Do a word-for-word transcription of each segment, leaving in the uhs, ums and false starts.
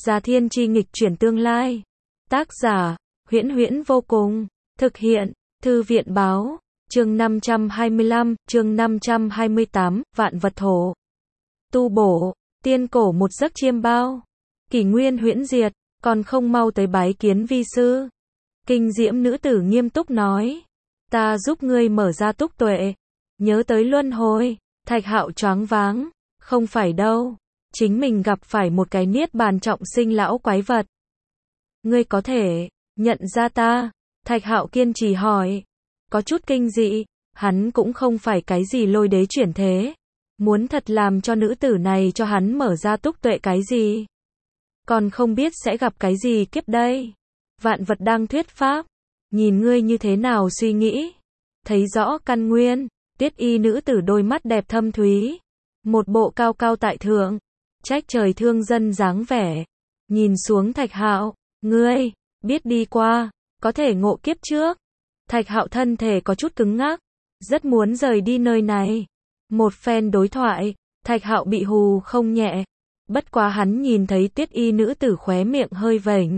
Già Thiên Chi nghịch chuyển tương lai. Tác giả, Huyễn Huyễn vô cùng. Thực hiện, Thư viện báo. Chương năm trăm hai mươi lăm, chương năm trăm hai mươi tám, Vạn vật thổ. Tu bổ, tiên cổ một giấc chiêm bao. Kỷ nguyên huyễn diệt, còn không mau tới bái kiến vi sư. Kinh diễm nữ tử nghiêm túc nói. Ta giúp ngươi mở ra túc tuệ. Nhớ tới luân hồi. Thạch Hạo choáng váng. Không phải đâu. Chính mình gặp phải một cái niết bàn trọng sinh lão quái vật. Ngươi có thể nhận ra ta? Thạch Hạo kiên trì hỏi. Có chút kinh dị, hắn cũng không phải cái gì lôi đế chuyển thế. Muốn thật làm cho nữ tử này cho hắn mở ra túc tuệ cái gì? Còn không biết sẽ gặp cái gì kiếp đây? Vạn vật đang thuyết pháp. Nhìn ngươi như thế nào suy nghĩ? Thấy rõ căn nguyên. Tiết y nữ tử đôi mắt đẹp thâm thúy. Một bộ cao cao tại thượng. Trách trời thương dân dáng vẻ. Nhìn xuống Thạch Hạo. Ngươi, biết đi qua, có thể ngộ kiếp trước. Thạch Hạo thân thể có chút cứng ngắc. Rất muốn rời đi nơi này. Một phen đối thoại, Thạch Hạo bị hù không nhẹ. Bất quá hắn nhìn thấy Tiết y nữ tử khóe miệng hơi vểnh.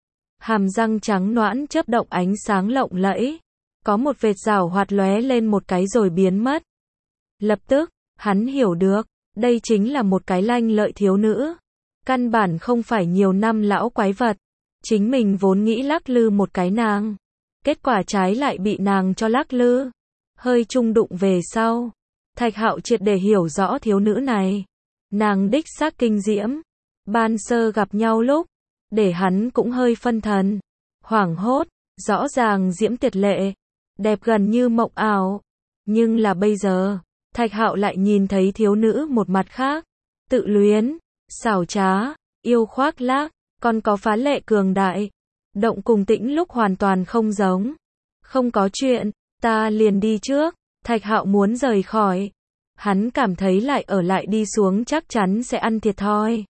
Hàm răng trắng nõn chớp động ánh sáng lộng lẫy. Có một vệt rào hoạt lóe lên một cái rồi biến mất. Lập tức, hắn hiểu được, đây chính là một cái lanh lợi thiếu nữ. Căn bản không phải nhiều năm lão quái vật. Chính mình vốn nghĩ lắc lư một cái nàng. Kết quả trái lại bị nàng cho lắc lư. Hơi chung đụng về sau. Thạch Hạo triệt để hiểu rõ thiếu nữ này. Nàng đích xác kinh diễm. Ban sơ gặp nhau lúc, để hắn cũng hơi phân thần. Hoảng hốt, rõ ràng diễm tuyệt lệ. Đẹp gần như mộng ảo. Nhưng là bây giờ, Thạch Hạo lại nhìn thấy thiếu nữ một mặt khác. Tự luyến, xảo trá, yêu khoác lác, còn có phá lệ cường đại. Động cùng tĩnh lúc hoàn toàn không giống. Không có chuyện, ta liền đi trước. Thạch Hạo muốn rời khỏi. Hắn cảm thấy lại ở lại đi xuống chắc chắn sẽ ăn thiệt thòi.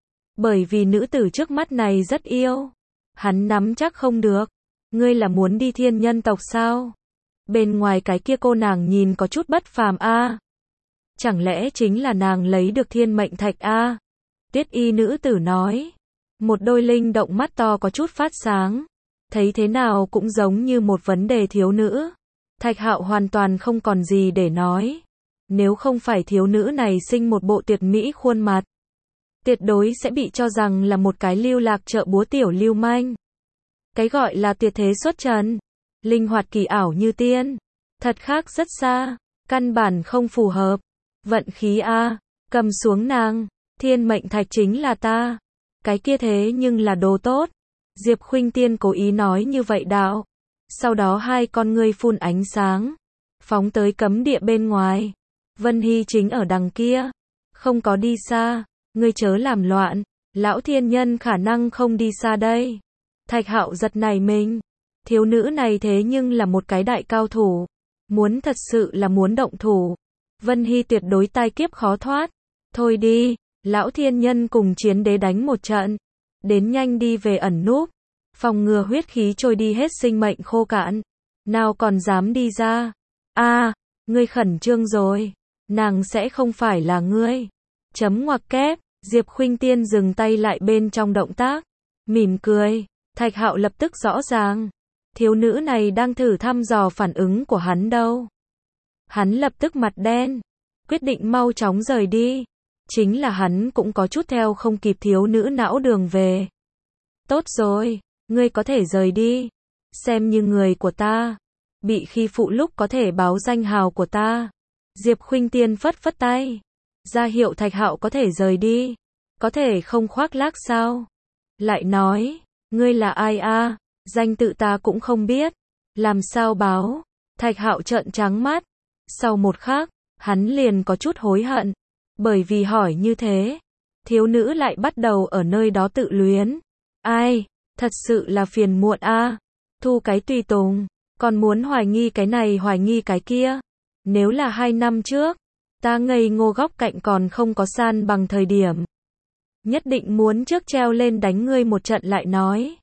Bởi vì nữ tử trước mắt này rất yêu. Hắn nắm chắc không được. Ngươi là muốn đi thiên nhân tộc sao? Bên ngoài cái kia cô nàng nhìn có chút bất phàm a. À? Chẳng lẽ chính là nàng lấy được thiên mệnh thạch a? À? Tiết y nữ tử nói. Một đôi linh động mắt to có chút phát sáng. Thấy thế nào cũng giống như một vấn đề thiếu nữ. Thạch Hạo hoàn toàn không còn gì để nói. Nếu không phải thiếu nữ này sinh một bộ tuyệt mỹ khuôn mặt, tuyệt đối sẽ bị cho rằng là một cái lưu lạc chợ búa tiểu lưu manh. Cái gọi là tuyệt thế xuất trần, linh hoạt kỳ ảo như tiên, thật khác rất xa, căn bản không phù hợp. Vận khí a, cầm xuống nàng, thiên mệnh thạch chính là ta. Cái kia thế nhưng là đồ tốt. Diệp Khuynh Tiên cố ý nói như vậy đạo. Sau đó hai con ngươi phun ánh sáng, phóng tới cấm địa bên ngoài. Vân Hy chính ở đằng kia, không có đi xa. Ngươi chớ làm loạn, lão thiên nhân khả năng không đi xa đây. Thạch Hạo giật nảy mình. Thiếu nữ này thế nhưng là một cái đại cao thủ. Muốn thật sự là muốn động thủ, Vân Hy tuyệt đối tai kiếp khó thoát. Thôi đi, lão thiên nhân cùng chiến đế đánh một trận. Đến nhanh đi về ẩn núp. Phòng ngừa huyết khí trôi đi hết sinh mệnh khô cạn. Nào còn dám đi ra. A, à, ngươi khẩn trương rồi. Nàng sẽ không phải là ngươi. Chấm ngoặc kép. Diệp Khuynh Tiên dừng tay lại bên trong động tác. Mỉm cười. Thạch Hạo lập tức rõ ràng. Thiếu nữ này đang thử thăm dò phản ứng của hắn đâu. Hắn lập tức mặt đen. Quyết định mau chóng rời đi. Chính là hắn cũng có chút theo không kịp thiếu nữ não đường về. Tốt rồi, ngươi có thể rời đi. Xem như người của ta. Bị khi phụ lúc có thể báo danh hào của ta. Diệp Khuynh Tiên phất phất tay. Ra hiệu Thạch Hạo có thể rời đi. Có thể không khoác lác sao? Lại nói, ngươi là ai a? À? Danh tự ta cũng không biết. Làm sao báo? Thạch Hạo trợn trắng mắt. Sau một khắc, hắn liền có chút hối hận. Bởi vì hỏi như thế, thiếu nữ lại bắt đầu ở nơi đó tự luyến. Ai, thật sự là phiền muộn a. À? Thu cái tùy tùng, còn muốn hoài nghi cái này hoài nghi cái kia. Nếu là hai năm trước, ta ngây ngô góc cạnh còn không có san bằng thời điểm. Nhất định muốn trước treo lên đánh ngươi một trận lại nói.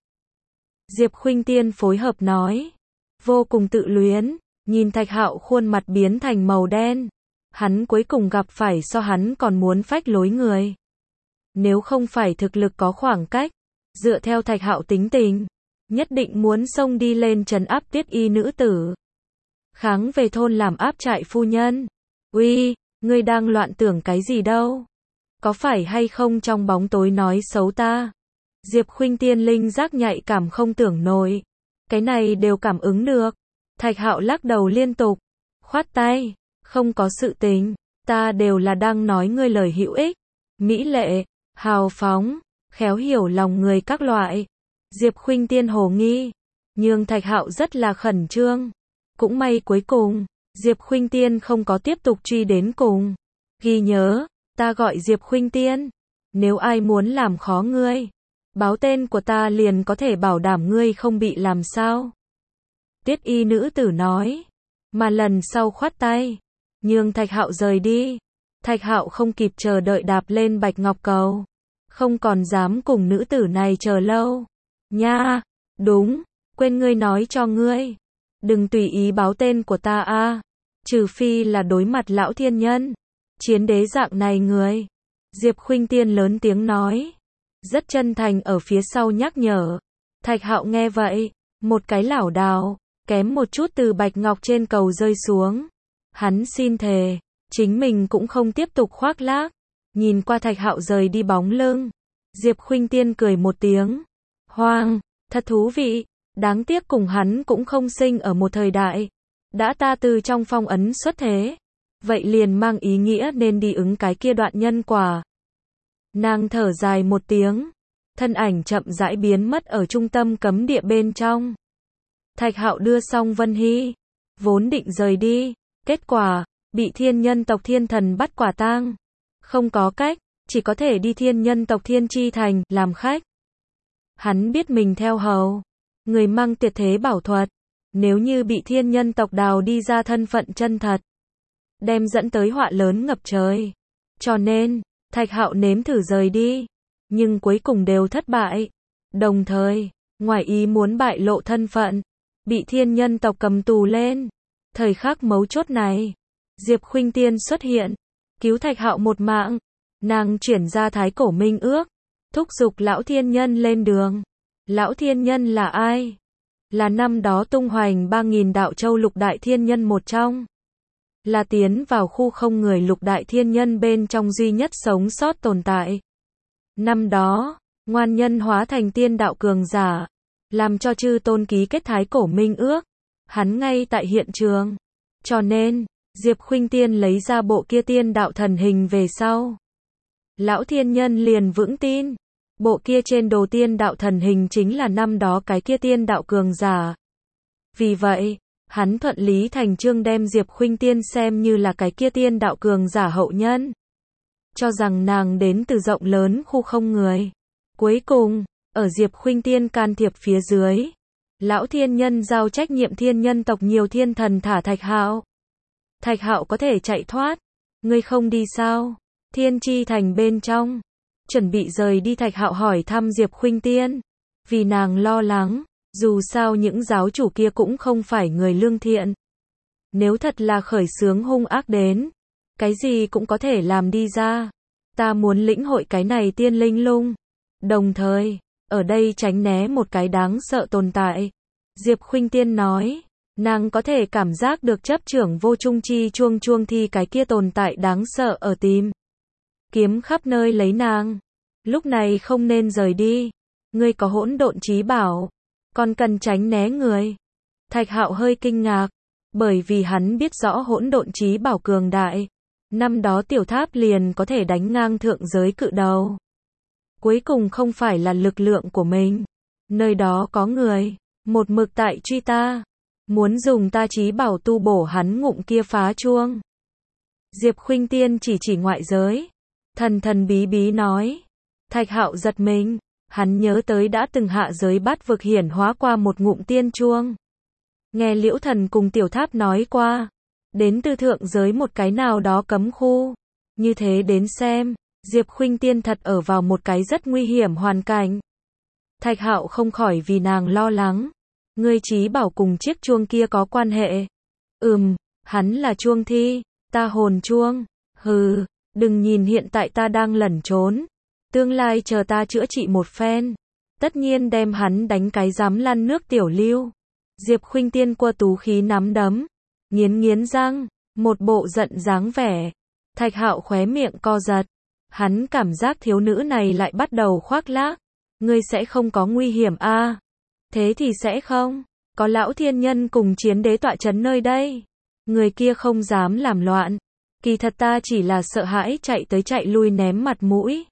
Diệp Khuynh Tiên phối hợp nói. Vô cùng tự luyến, nhìn Thạch Hạo khuôn mặt biến thành màu đen. Hắn cuối cùng gặp phải so hắn còn muốn phách lối người. Nếu không phải thực lực có khoảng cách, dựa theo Thạch Hạo tính tình, nhất định muốn xông đi lên trấn áp Tiết Y nữ tử. Kháng về thôn làm áp trại phu nhân. Uy, ngươi đang loạn tưởng cái gì đâu? Có phải hay không trong bóng tối nói xấu ta? Diệp Khuynh Tiên linh giác nhạy cảm không tưởng nổi. Cái này đều cảm ứng được. Thạch Hạo lắc đầu liên tục, khoát tay, không có sự tình, ta đều là đang nói ngươi lời hữu ích, mỹ lệ, hào phóng, khéo hiểu lòng người các loại. Diệp Khuynh Tiên hồ nghi, nhưng Thạch Hạo rất là khẩn trương. Cũng may cuối cùng, Diệp Khuynh Tiên không có tiếp tục truy đến cùng. Ghi nhớ, ta gọi Diệp Khuynh Tiên, nếu ai muốn làm khó ngươi, báo tên của ta liền có thể bảo đảm ngươi không bị làm sao. Tiết Y nữ tử nói, mà lần sau khoát tay, nhường Thạch Hạo rời đi. Thạch Hạo không kịp chờ đợi đạp lên bạch ngọc cầu, không còn dám cùng nữ tử này chờ lâu. Nha, đúng, quên ngươi nói cho ngươi, đừng tùy ý báo tên của ta a, trừ phi là đối mặt lão thiên nhân, chiến đế dạng này người. Diệp Khuynh Tiên lớn tiếng nói, rất chân thành ở phía sau nhắc nhở. Thạch Hạo nghe vậy, một cái lảo đảo, kém một chút từ bạch ngọc trên cầu rơi xuống. Hắn xin thề, chính mình cũng không tiếp tục khoác lác. Nhìn qua Thạch Hạo rời đi bóng lưng, Diệp Khuynh Tiên cười một tiếng. Hoang, thật thú vị, đáng tiếc cùng hắn cũng không sinh ở một thời đại. Đã ta từ trong phong ấn xuất thế, vậy liền mang ý nghĩa nên đi ứng cái kia đoạn nhân quả. Nàng thở dài một tiếng, thân ảnh chậm rãi biến mất ở trung tâm cấm địa bên trong. Thạch Hạo đưa xong Vân Hy, vốn định rời đi, kết quả, bị thiên nhân tộc thiên thần bắt quả tang. Không có cách, chỉ có thể đi thiên nhân tộc Thiên Chi Thành, làm khách. Hắn biết mình theo hầu, người mang tuyệt thế bảo thuật, nếu như bị thiên nhân tộc đào đi ra thân phận chân thật, đem dẫn tới họa lớn ngập trời. Cho nên, Thạch Hạo nếm thử rời đi, nhưng cuối cùng đều thất bại. Đồng thời, ngoài ý muốn bại lộ thân phận, bị thiên nhân tộc cầm tù lên. Thời khắc mấu chốt này, Diệp Khuynh Tiên xuất hiện, cứu Thạch Hạo một mạng. Nàng chuyển ra thái cổ minh ước, thúc giục lão thiên nhân lên đường. Lão thiên nhân là ai? Là năm đó tung hoành ba nghìn đạo châu lục đại thiên nhân một trong. Là tiến vào khu không người lục đại thiên nhân bên trong duy nhất sống sót tồn tại. Năm đó, ngoan nhân hóa thành tiên đạo cường giả, làm cho chư tôn ký kết thái cổ minh ước. Hắn ngay tại hiện trường. Cho nên, Diệp Khuynh Tiên lấy ra bộ kia tiên đạo thần hình về sau. Lão thiên nhân liền vững tin, bộ kia trên đồ tiên đạo thần hình chính là năm đó cái kia tiên đạo cường giả. Vì vậy, hắn thuận lý thành chương đem Diệp Khuynh Tiên xem như là cái kia tiên đạo cường giả hậu nhân. Cho rằng nàng đến từ rộng lớn khu không người. Cuối cùng, ở Diệp Khuynh Tiên can thiệp phía dưới, lão thiên nhân giao trách nhiệm thiên nhân tộc nhiều thiên thần thả Thạch Hạo. Thạch Hạo có thể chạy thoát. Ngươi không đi sao? Thiên Chi Thành bên trong, chuẩn bị rời đi Thạch Hạo hỏi thăm Diệp Khuynh Tiên, vì nàng lo lắng, dù sao những giáo chủ kia cũng không phải người lương thiện. Nếu thật là khởi xướng hung ác đến, cái gì cũng có thể làm đi ra. Ta muốn lĩnh hội cái này tiên linh lung, đồng thời, ở đây tránh né một cái đáng sợ tồn tại. Diệp Khuynh Tiên nói, nàng có thể cảm giác được chấp trưởng vô trung chi chuông chuông thi cái kia tồn tại đáng sợ ở tìm kiếm khắp nơi lấy nàng. Lúc này không nên rời đi. Ngươi có hỗn độn chí bảo, còn cần tránh né người. Thạch Hạo hơi kinh ngạc, bởi vì hắn biết rõ hỗn độn chí bảo cường đại. Năm đó tiểu tháp liền có thể đánh ngang thượng giới cự đầu. Cuối cùng không phải là lực lượng của mình. Nơi đó có người, một mực tại truy ta. Muốn dùng ta chí bảo tu bổ hắn ngụm kia phá chuông. Diệp Khuynh Tiên chỉ chỉ ngoại giới. Thần thần bí bí nói. Thạch Hạo giật mình, hắn nhớ tới đã từng hạ giới bát vực hiển hóa qua một ngụm tiên chuông. Nghe Liễu Thần cùng tiểu tháp nói qua, đến từ thượng giới một cái nào đó cấm khu. Như thế đến xem, Diệp Khuynh Tiên thật ở vào một cái rất nguy hiểm hoàn cảnh. Thạch Hạo không khỏi vì nàng lo lắng. Ngươi chí bảo cùng chiếc chuông kia có quan hệ. Ừm, hắn là chuông thi, ta hồn chuông. Hừ, đừng nhìn hiện tại ta đang lẩn trốn. Tương lai chờ ta chữa trị một phen, tất nhiên đem hắn đánh cái dám lăn nước tiểu lưu. Diệp Khuynh Tiên quơ tú khí nắm đấm, nghiến nghiến răng, một bộ giận dáng vẻ. Thạch Hạo khóe miệng co giật, hắn cảm giác thiếu nữ này lại bắt đầu khoác lác. Ngươi sẽ không có nguy hiểm a? À? Thế thì sẽ không, có lão thiên nhân cùng chiến đế tọa trấn nơi đây. Người kia không dám làm loạn. Kỳ thật ta chỉ là sợ hãi chạy tới chạy lui ném mặt mũi.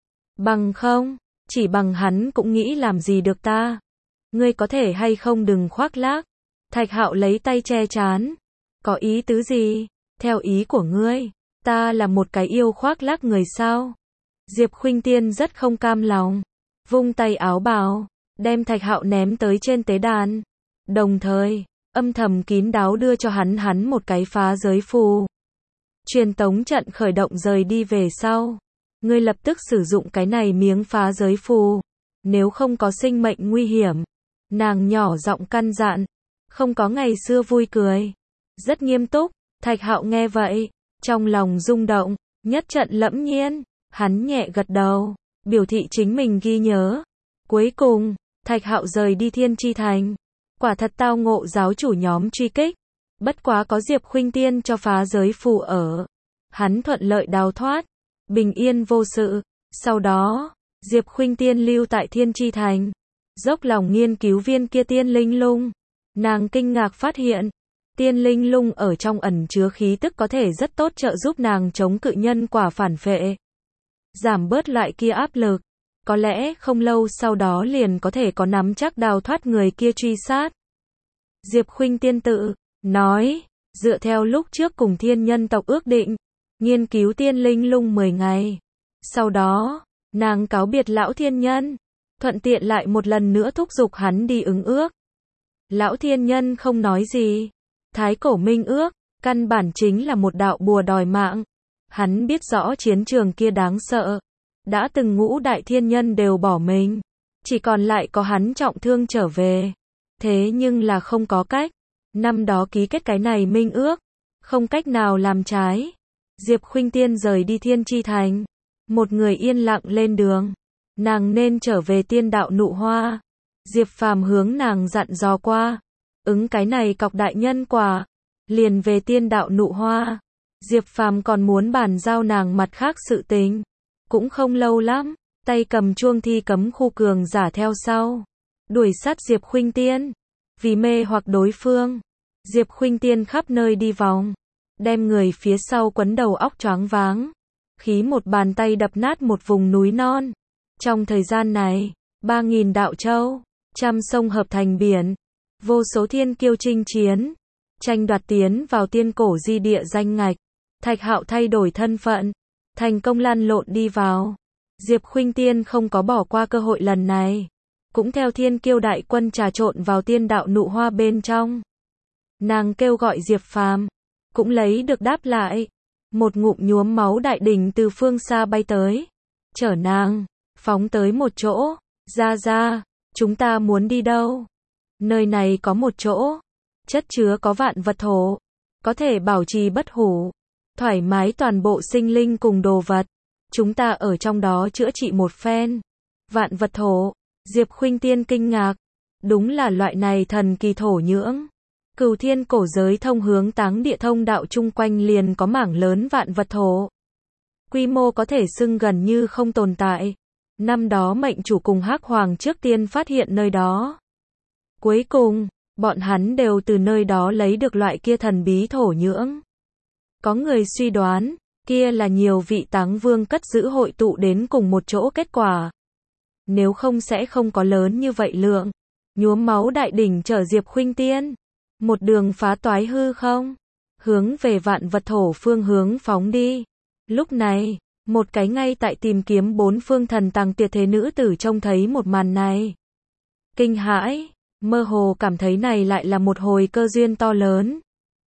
Bằng không, chỉ bằng hắn cũng nghĩ làm gì được ta. Ngươi có thể hay không đừng khoác lác. Thạch Hạo lấy tay che chán. Có ý tứ gì? Theo ý của ngươi, ta là một cái yêu khoác lác người sao? Diệp Khuynh Tiên rất không cam lòng, vung tay áo bào, đem Thạch Hạo ném tới trên tế đàn. Đồng thời, âm thầm kín đáo đưa cho hắn hắn một cái phá giới phù. Truyền tống trận khởi động rời đi về sau. Ngươi lập tức sử dụng cái này miếng phá giới phù. Nếu không có sinh mệnh nguy hiểm. Nàng nhỏ giọng căn dặn. Không có ngày xưa vui cười. Rất nghiêm túc. Thạch Hạo nghe vậy, trong lòng rung động, nhất trận lẫm nhiên. Hắn nhẹ gật đầu, biểu thị chính mình ghi nhớ. Cuối cùng, Thạch Hạo rời đi Thiên Chi Thành. Quả thật tao ngộ giáo chủ nhóm truy kích. Bất quá có Diệp Khuynh Tiên cho phá giới phù ở. Hắn thuận lợi đào thoát, bình yên vô sự. Sau đó, Diệp Khuynh Tiên lưu tại Thiên Chi Thành, dốc lòng nghiên cứu viên kia tiên linh lung. Nàng kinh ngạc phát hiện, tiên linh lung ở trong ẩn chứa khí tức có thể rất tốt trợ giúp nàng chống cự nhân quả phản phệ. Giảm bớt loại kia áp lực. Có lẽ không lâu sau đó liền có thể có nắm chắc đào thoát người kia truy sát. Diệp Khuynh Tiên tự nói, dựa theo lúc trước cùng thiên nhân tộc ước định, nghiên cứu tiên linh lung mười ngày. Sau đó, nàng cáo biệt lão thiên nhân, thuận tiện lại một lần nữa thúc giục hắn đi ứng ước. Lão thiên nhân không nói gì. Thái cổ minh ước, căn bản chính là một đạo bùa đòi mạng. Hắn biết rõ chiến trường kia đáng sợ. Đã từng ngũ đại thiên nhân đều bỏ mình. Chỉ còn lại có hắn trọng thương trở về. Thế nhưng là không có cách. Năm đó ký kết cái này minh ước. Không cách nào làm trái. Diệp Khuynh Tiên rời đi Thiên Chi Thành. Một người yên lặng lên đường. Nàng nên trở về tiên đạo nụ hoa. Diệp Phàm hướng nàng dặn dò qua. Ứng cái này cọc đại nhân quả. Liền về tiên đạo nụ hoa. Diệp Phàm còn muốn bàn giao nàng mặt khác sự tình. Cũng không lâu lắm. Tay cầm chuông thi cấm khu cường giả theo sau. Đuổi sát Diệp Khuynh Tiên. Vì mê hoặc đối phương. Diệp Khuynh Tiên khắp nơi đi vòng. Đem người phía sau quấn đầu óc choáng váng. Khí một bàn tay đập nát một vùng núi non. Trong thời gian này, ba nghìn đạo châu, trăm sông hợp thành biển. Vô số thiên kiêu chinh chiến. Tranh đoạt tiến vào tiên cổ di địa danh ngạch. Thạch Hạo thay đổi thân phận. Thành công lăn lộn đi vào. Diệp Khuynh Tiên không có bỏ qua cơ hội lần này. Cũng theo thiên kiêu đại quân trà trộn vào tiên đạo nụ hoa bên trong. Nàng kêu gọi Diệp Phàm, cũng lấy được đáp lại. Một ngụm nhuốm máu đại đỉnh từ phương xa bay tới. Chở nàng, phóng tới một chỗ. Ra ra, chúng ta muốn đi đâu? Nơi này có một chỗ. Chất chứa có vạn vật thổ. Có thể bảo trì bất hủ. Thoải mái toàn bộ sinh linh cùng đồ vật. Chúng ta ở trong đó chữa trị một phen. Vạn vật thổ. Diệp Khuynh Tiên kinh ngạc. Đúng là loại này thần kỳ thổ nhưỡng. Cửu thiên cổ giới thông hướng táng địa thông đạo chung quanh liền có mảng lớn vạn vật thổ. Quy mô có thể xưng gần như không tồn tại. Năm đó mệnh chủ cùng Hắc Hoàng trước tiên phát hiện nơi đó. Cuối cùng, bọn hắn đều từ nơi đó lấy được loại kia thần bí thổ nhưỡng. Có người suy đoán, kia là nhiều vị táng vương cất giữ hội tụ đến cùng một chỗ kết quả. Nếu không sẽ không có lớn như vậy lượng. Nhuốm máu đại đỉnh chở Diệp Khuynh Tiên. Một đường phá toái hư không. Hướng về vạn vật thổ phương hướng phóng đi. Lúc này, một cái ngay tại tìm kiếm bốn phương thần tàng tuyệt thế nữ tử trông thấy một màn này. Kinh hãi, mơ hồ cảm thấy này lại là một hồi cơ duyên to lớn.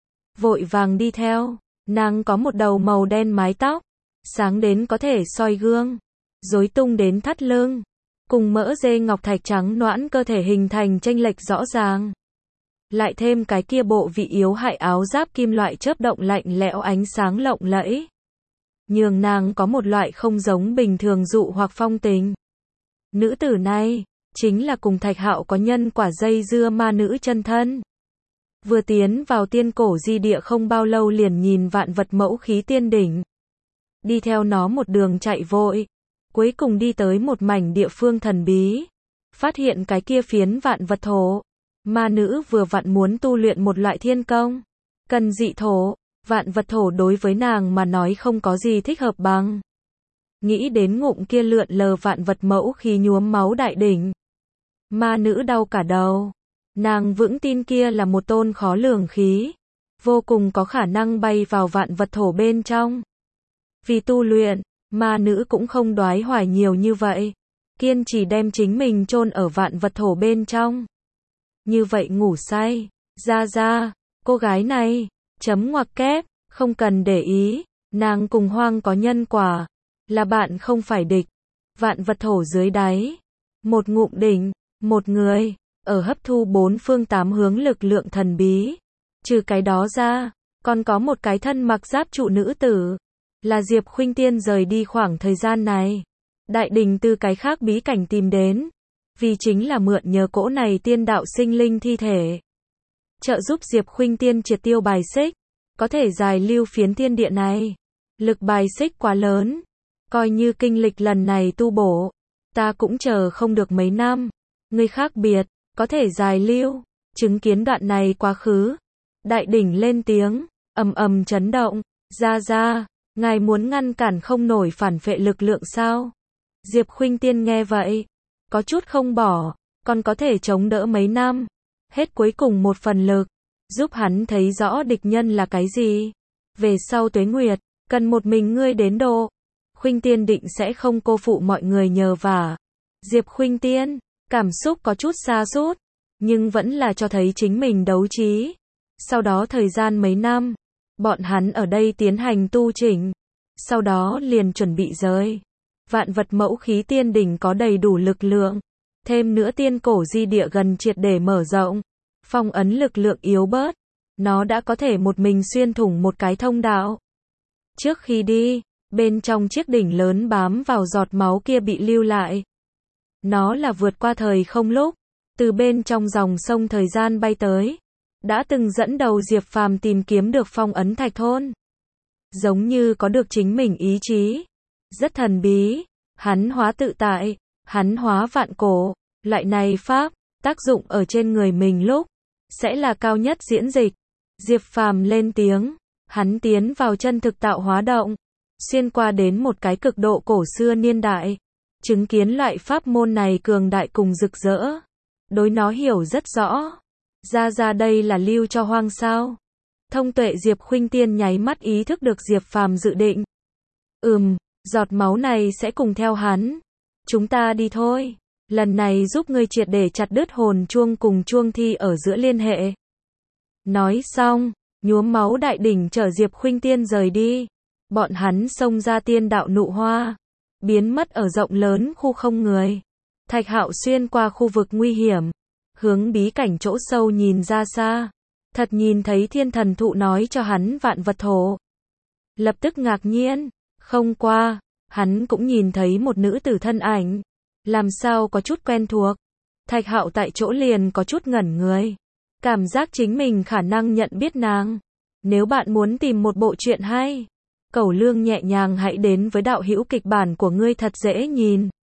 Vội vàng đi theo. Nàng có một đầu màu đen mái tóc. Sáng đến có thể soi gương. Rối tung đến thắt lưng. Cùng mỡ dê ngọc thạch trắng nõn cơ thể hình thành chênh lệch rõ ràng. Lại thêm cái kia bộ vị yếu hại áo giáp kim loại chớp động lạnh lẽo ánh sáng lộng lẫy. nhường nàng có một loại không giống bình thường dụ hoặc phong tình. Nữ tử này, chính là cùng Thạch Hạo có nhân quả dây dưa ma nữ chân thân. Vừa tiến vào tiên cổ di địa không bao lâu liền nhìn vạn vật mẫu khí tiên đỉnh. Đi theo nó một đường chạy vội. Cuối cùng đi tới một mảnh địa phương thần bí. Phát hiện cái kia phiến vạn vật thổ. Ma nữ vừa vặn muốn tu luyện một loại thiên công. Cần dị thổ. Vạn vật thổ đối với nàng mà nói không có gì thích hợp bằng. Nghĩ đến ngụm kia lượn lờ vạn vật mẫu khí nhuốm máu đại đỉnh. Ma nữ đau cả đầu. Nàng vững tin kia là một tôn khó lường khí. Vô cùng có khả năng bay vào vạn vật thổ bên trong. Vì tu luyện, ma nữ cũng không đoái hoài nhiều như vậy. Kiên trì đem chính mình chôn ở vạn vật thổ bên trong. Như vậy ngủ say. Ra ra, cô gái này, chấm ngoặc kép, không cần để ý. Nàng cùng Hoang có nhân quả. Là bạn không phải địch. Vạn vật thổ dưới đáy. Một ngụm đỉnh, một người. Ở hấp thu bốn phương tám hướng lực lượng thần bí. Trừ cái đó ra, còn có một cái thân mặc giáp trụ nữ tử. Là Diệp Khuynh Tiên rời đi khoảng thời gian này. Đại đình từ cái khác bí cảnh tìm đến. Vì chính là mượn nhờ cỗ này tiên đạo sinh linh thi thể. Trợ giúp Diệp Khuynh Tiên triệt tiêu bài xích. Có thể giải lưu phiến thiên địa này. Lực bài xích quá lớn. Coi như kinh lịch lần này tu bổ. Ta cũng chờ không được mấy năm. Người khác biệt. Có thể giải lưu. Chứng kiến đoạn này quá khứ. Đại đỉnh lên tiếng. Ầm ầm chấn động. Ra ra. Ngài muốn ngăn cản không nổi phản phệ lực lượng sao? Diệp Khuynh Tiên nghe vậy. Có chút không bỏ. Còn có thể chống đỡ mấy năm. Hết cuối cùng một phần lực. Giúp hắn thấy rõ địch nhân là cái gì. Về sau tuế nguyệt. Cần một mình ngươi đến độ. Khuynh Tiên định sẽ không cô phụ mọi người nhờ vả. Diệp Khuynh Tiên. Cảm xúc có chút sa sút. Nhưng vẫn là cho thấy chính mình đấu trí. Sau đó thời gian mấy năm. Bọn hắn ở đây tiến hành tu chỉnh. Sau đó liền chuẩn bị rời. Vạn vật mẫu khí tiên đỉnh có đầy đủ lực lượng. Thêm nữa tiên cổ di địa gần triệt để mở rộng. Phong ấn lực lượng yếu bớt. Nó đã có thể một mình xuyên thủng một cái thông đạo. Trước khi đi, bên trong chiếc đỉnh lớn bám vào giọt máu kia bị lưu lại. Nó là vượt qua thời không lúc. Từ bên trong dòng sông thời gian bay tới. Đã từng dẫn đầu Diệp Phàm tìm kiếm được phong ấn thạch thôn. Giống như có được chính mình ý chí. Rất thần bí. Hắn hóa tự tại. Hắn hóa vạn cổ. Loại này pháp, tác dụng ở trên người mình lúc. Sẽ là cao nhất diễn dịch. Diệp Phàm lên tiếng. Hắn tiến vào chân thực tạo hóa động. Xuyên qua đến một cái cực độ cổ xưa niên đại. Chứng kiến loại pháp môn này cường đại cùng rực rỡ. Đối nó hiểu rất rõ. Ra ra đây là lưu cho Hoang sao. Thông tuệ Diệp Khuynh Tiên nháy mắt ý thức được Diệp Phàm dự định. Ừm, giọt máu này sẽ cùng theo hắn. Chúng ta đi thôi. Lần này giúp ngươi triệt để chặt đứt hồn chuông cùng chuông thi ở giữa liên hệ. Nói xong, nhuốm máu đại đỉnh chở Diệp Khuynh Tiên rời đi. Bọn hắn xông ra tiên đạo nụ hoa. Biến mất ở rộng lớn khu không người. Thạch Hạo xuyên qua khu vực nguy hiểm. Hướng bí cảnh chỗ sâu nhìn ra xa. Thật nhìn thấy thiên thần thụ nói cho hắn vạn vật thổ. Lập tức ngạc nhiên. Không qua, hắn cũng nhìn thấy một nữ tử thân ảnh. Làm sao có chút quen thuộc. Thạch Hạo tại chỗ liền có chút ngẩn người. Cảm giác chính mình khả năng nhận biết nàng. Nếu bạn muốn tìm một bộ truyện hay, Cẩu Lương nhẹ nhàng hãy đến với đạo hữu kịch bản của ngươi thật dễ nhìn.